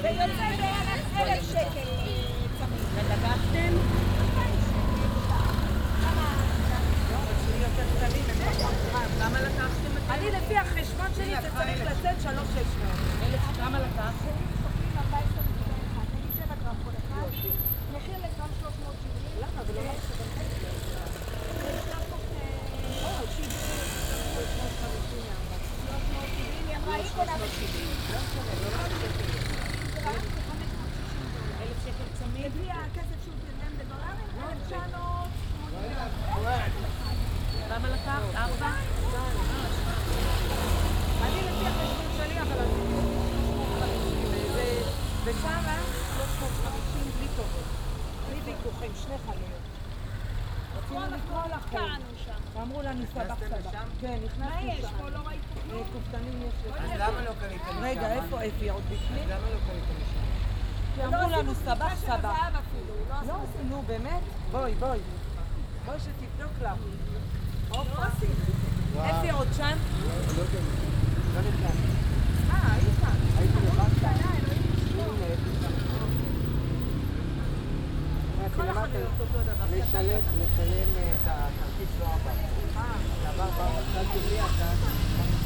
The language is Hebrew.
זה יוצא בערך 1,000 שקל צמיד. ולקחתם? כמה לקחתם? אני לפי החשבון שלי זה צריך לצאת 3,600. כמה לקחתם? 14.1. נגיד 7 גרם כל אחד. מחיר לגרם 370. למה? ולא לך היא אמרה, היא קונה ב-70. 1,000 שקל צמיד? לפי הכסף שהוא תרדם בדולרים, 1,900. כמה לקחת? 4? אני לפי החשבון שלי, אבל אני 350. ושמה 350 בלי טובות. בלי ויכוחים, שני חנויות. רצינו לקרוא לכם. ואמרו לנו סבח סבח. כן, נכנסנו שם. מה יש? פה לא ראית כלום? כופתנים יש. אז למה לא קניתם משם? רגע, איפה אפי? עוד בפנים? למה לא קניתם משם? כי אמרו לנו סבח סבח. לא עשינו, באמת? בואי. בואי שתבדוק לך. לא עשינו. אפי עוד שם? היית כאן. הייתי לבד כאן. כל החנויות אותו דבר. לשלם את הכרטיס לא עבר. אתה עבר, שאלתי לי אתה.